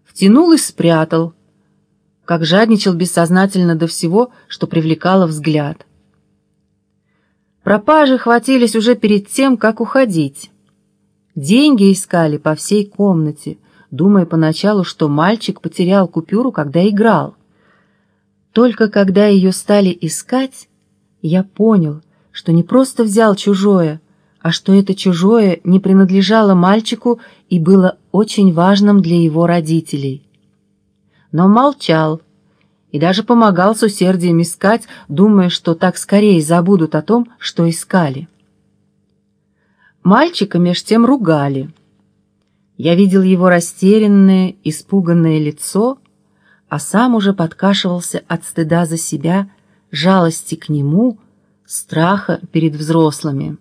втянул и спрятал, как жадничал бессознательно до всего, что привлекало взгляд. Пропажи хватились уже перед тем, как уходить. Деньги искали по всей комнате, думая поначалу, что мальчик потерял купюру, когда играл. Только когда ее стали искать, я понял, что не просто взял чужое, а что это чужое не принадлежало мальчику и было очень важным для его родителей. Но молчал и даже помогал с усердием искать, думая, что так скорее забудут о том, что искали. Мальчика меж тем ругали. Я видел его растерянное, испуганное лицо, а сам уже подкашивался от стыда за себя, жалости к нему, страха перед взрослыми.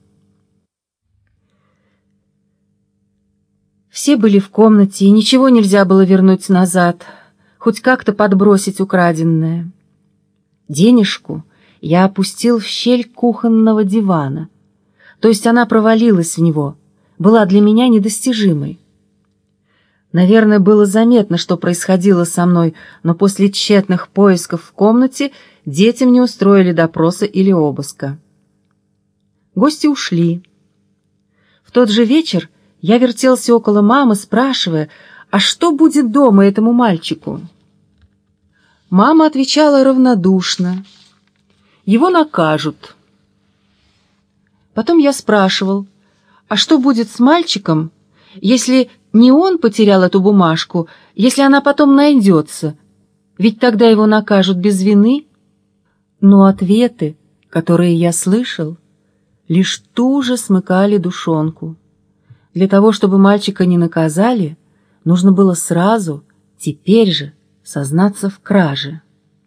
Все были в комнате, и ничего нельзя было вернуть назад, хоть как-то подбросить украденное. Денежку я опустил в щель кухонного дивана, то есть она провалилась в него, была для меня недостижимой. Наверное, было заметно, что происходило со мной, но после тщетных поисков в комнате детям не устроили допроса или обыска. Гости ушли. В тот же вечер я вертелся около мамы, спрашивая, а что будет дома этому мальчику? Мама отвечала равнодушно: его накажут. Потом я спрашивал, а что будет с мальчиком, если не он потерял эту бумажку, если она потом найдется, ведь тогда его накажут без вины? Но ответы, которые я слышал, лишь туже смыкали душонку. Для того, чтобы мальчика не наказали, нужно было сразу, теперь же, сознаться в краже.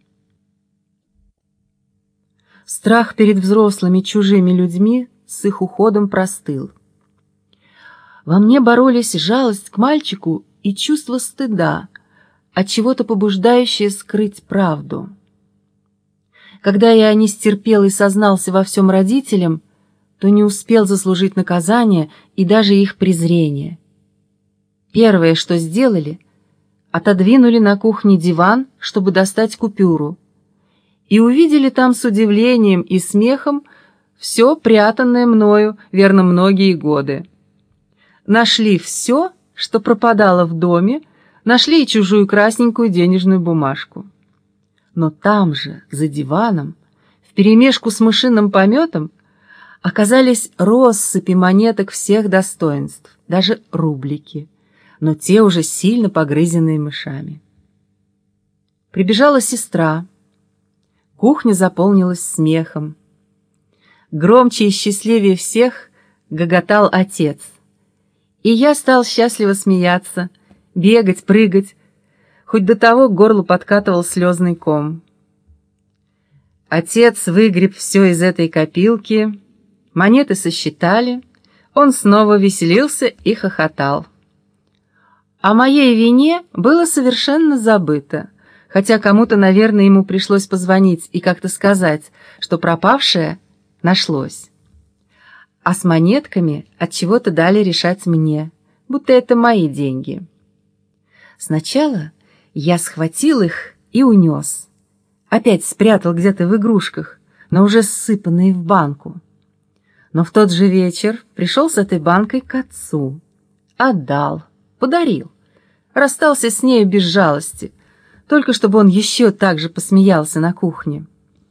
Страх перед взрослыми чужими людьми с их уходом простыл. Во мне боролись жалость к мальчику и чувство стыда, от чего-то побуждающее скрыть правду. Когда я не стерпел и сознался во всем родителям, то не успел заслужить наказание и даже их презрение. Первое, что сделали, отодвинули на кухне диван, чтобы достать купюру, и увидели там с удивлением и смехом все прятанное мною, верно, многие годы. Нашли все, что пропадало в доме, нашли и чужую красненькую денежную бумажку. Но там же, за диваном, вперемешку с мышиным пометом, оказались россыпи монеток всех достоинств, даже рублики, но те уже сильно погрызенные мышами. Прибежала сестра. Кухня заполнилась смехом. Громче и счастливее всех гоготал отец. И я стал счастливо смеяться, бегать, прыгать, хоть до того к горлу подкатывал слезный ком. Отец выгреб все из этой копилки, монеты сосчитали, он снова веселился и хохотал. О моей вине было совершенно забыто, хотя кому-то, наверное, ему пришлось позвонить и как-то сказать, что пропавшее нашлось. А с монетками отчего-то дали решать мне, будто это мои деньги. Сначала я схватил их и унес. Опять спрятал где-то в игрушках, но уже ссыпанные в банку. Но в тот же вечер пришел с этой банкой к отцу. Отдал, подарил. Расстался с нею без жалости, только чтобы он еще так же посмеялся на кухне.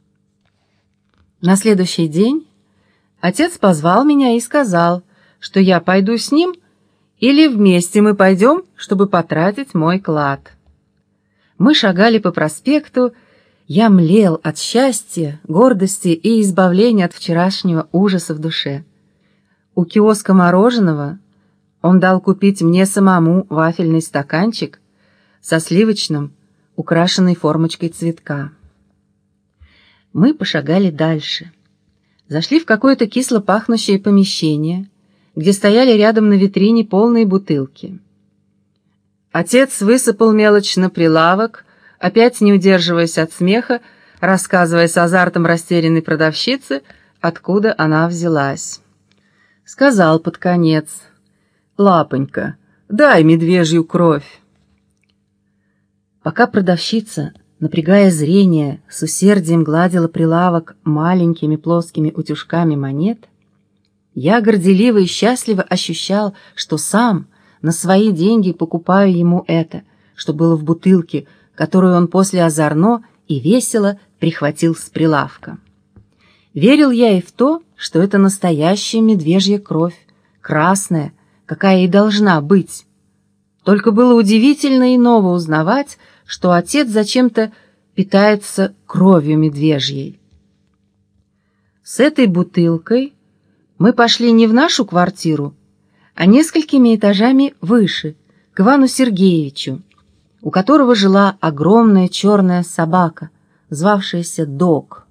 На следующий день отец позвал меня и сказал, что я пойду с ним, или вместе мы пойдем, чтобы потратить мой клад. Мы шагали по проспекту, я млел от счастья, гордости и избавления от вчерашнего ужаса в душе. У киоска мороженого он дал купить мне самому вафельный стаканчик со сливочным, украшенной формочкой цветка. Мы пошагали дальше. Зашли в какое-то кисло пахнущее помещение, где стояли рядом на витрине полные бутылки. Отец высыпал мелочь на прилавок, опять не удерживаясь от смеха, рассказывая с азартом растерянной продавщице, откуда она взялась. Сказал под конец: «Лапонька, дай медвежью кровь». Пока продавщица, напрягая зрение, с усердием гладила прилавок маленькими плоскими утюжками монет, я горделиво и счастливо ощущал, что сам на свои деньги покупаю ему это, что было в бутылке, которую он после озорно и весело прихватил с прилавка. Верил я и в то, что это настоящая медвежья кровь, красная, какая и должна быть. Только было удивительно и ново узнавать, что отец зачем-то питается кровью медвежьей. С этой бутылкой мы пошли не в нашу квартиру, а несколькими этажами выше, к Ивану Сергеевичу, у которого жила огромная черная собака, звавшаяся Дог.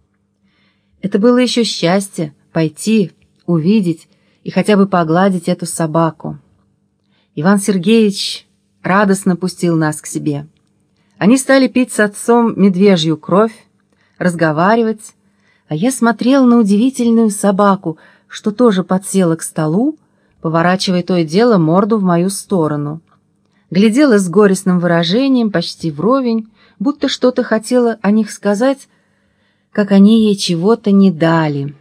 Это было еще счастье пойти, увидеть и хотя бы погладить эту собаку. Иван Сергеевич радостно пустил нас к себе. Они стали пить с отцом медвежью кровь, разговаривать, а я смотрел на удивительную собаку, что тоже подсела к столу, поворачивая то и дело морду в мою сторону. Глядела с горестным выражением, почти вровень, будто что-то хотела о них сказать, как они ей чего-то не дали.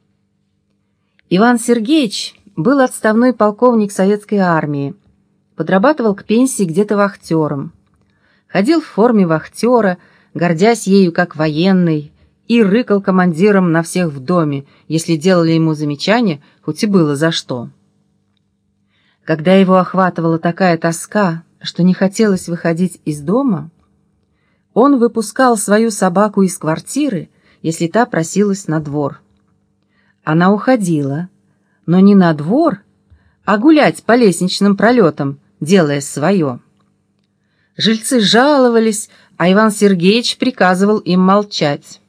Иван Сергеевич был отставной полковник советской армии, подрабатывал к пенсии где-то вахтером. Ходил в форме вахтера, гордясь ею как военный, и рыкал командиром на всех в доме, если делали ему замечания, хоть и было за что. Когда его охватывала такая тоска, что не хотелось выходить из дома, он выпускал свою собаку из квартиры, если та просилась на двор. Она уходила, но не на двор, а гулять по лестничным пролетам, делая свое. Жильцы жаловались, а Иван Сергеевич приказывал им молчать.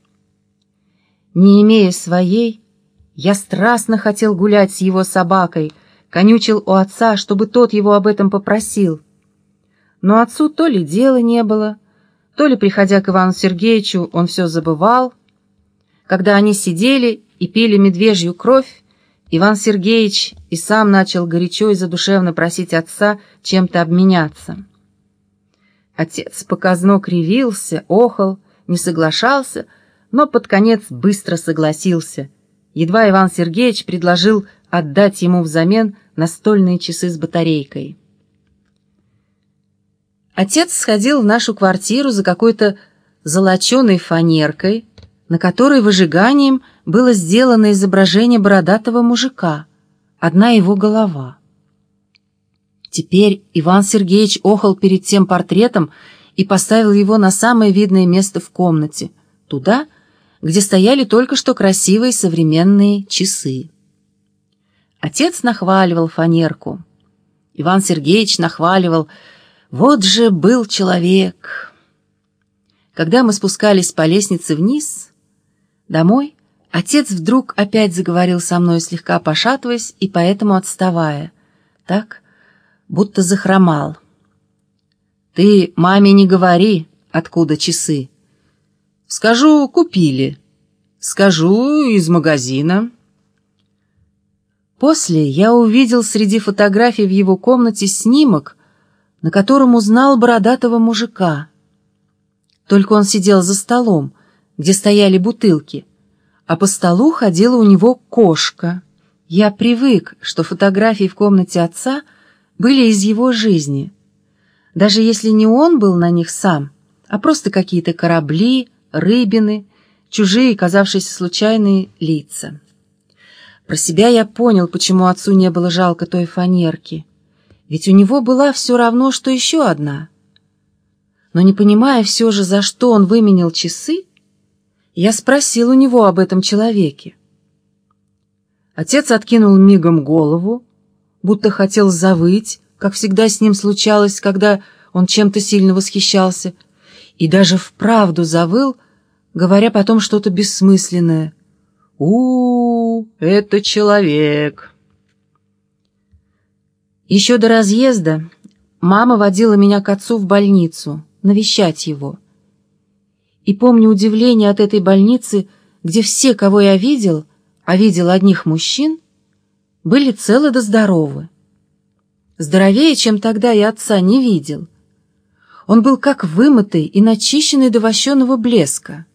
Не имея своей, я страстно хотел гулять с его собакой, конючил у отца, чтобы тот его об этом попросил. Но отцу то ли дела не было, то ли, приходя к Ивану Сергеевичу, он все забывал. Когда они сидели и пили медвежью кровь, Иван Сергеевич и сам начал горячо и задушевно просить отца чем-то обменяться. Отец показно кривился, охал, не соглашался, но под конец быстро согласился. Едва Иван Сергеевич предложил отдать ему взамен настольные часы с батарейкой. Отец сходил в нашу квартиру за какой-то золоченой фанеркой, на которой выжиганием было сделано изображение бородатого мужика, одна его голова. Теперь Иван Сергеевич охал перед тем портретом и поставил его на самое видное место в комнате, туда, где стояли только что красивые современные часы. Отец нахваливал фанерку. Иван Сергеевич нахваливал: «Вот же был человек!» Когда мы спускались по лестнице вниз, домой, отец вдруг опять заговорил со мной, слегка пошатываясь и поэтому отставая, так, будто захромал. «Ты маме не говори, откуда часы. Скажу, купили. Скажу, из магазина». После я увидел среди фотографий в его комнате снимок, на котором узнал бородатого мужика. Только он сидел за столом, где стояли бутылки, а по столу ходила у него кошка. Я привык, что фотографии в комнате отца были из его жизни, даже если не он был на них сам, а просто какие-то корабли, рыбины, чужие, казавшиеся случайные лица. Про себя я понял, почему отцу не было жалко той фанерки, ведь у него была все равно, что еще одна. Но не понимая все же, за что он выменял часы, я спросил у него об этом человеке. Отец откинул мигом голову, будто хотел завыть, как всегда с ним случалось, когда он чем-то сильно восхищался, и даже вправду завыл, говоря потом что-то бессмысленное. Это человек!» Еще до разъезда мама водила меня к отцу в больницу, навещать его. И помню удивление от этой больницы, где все, кого я видел, а видел одних мужчин, были целы да здоровы. Здоровее, чем тогда я отца не видел. Он был как вымытый и начищенный до вощеного блеска.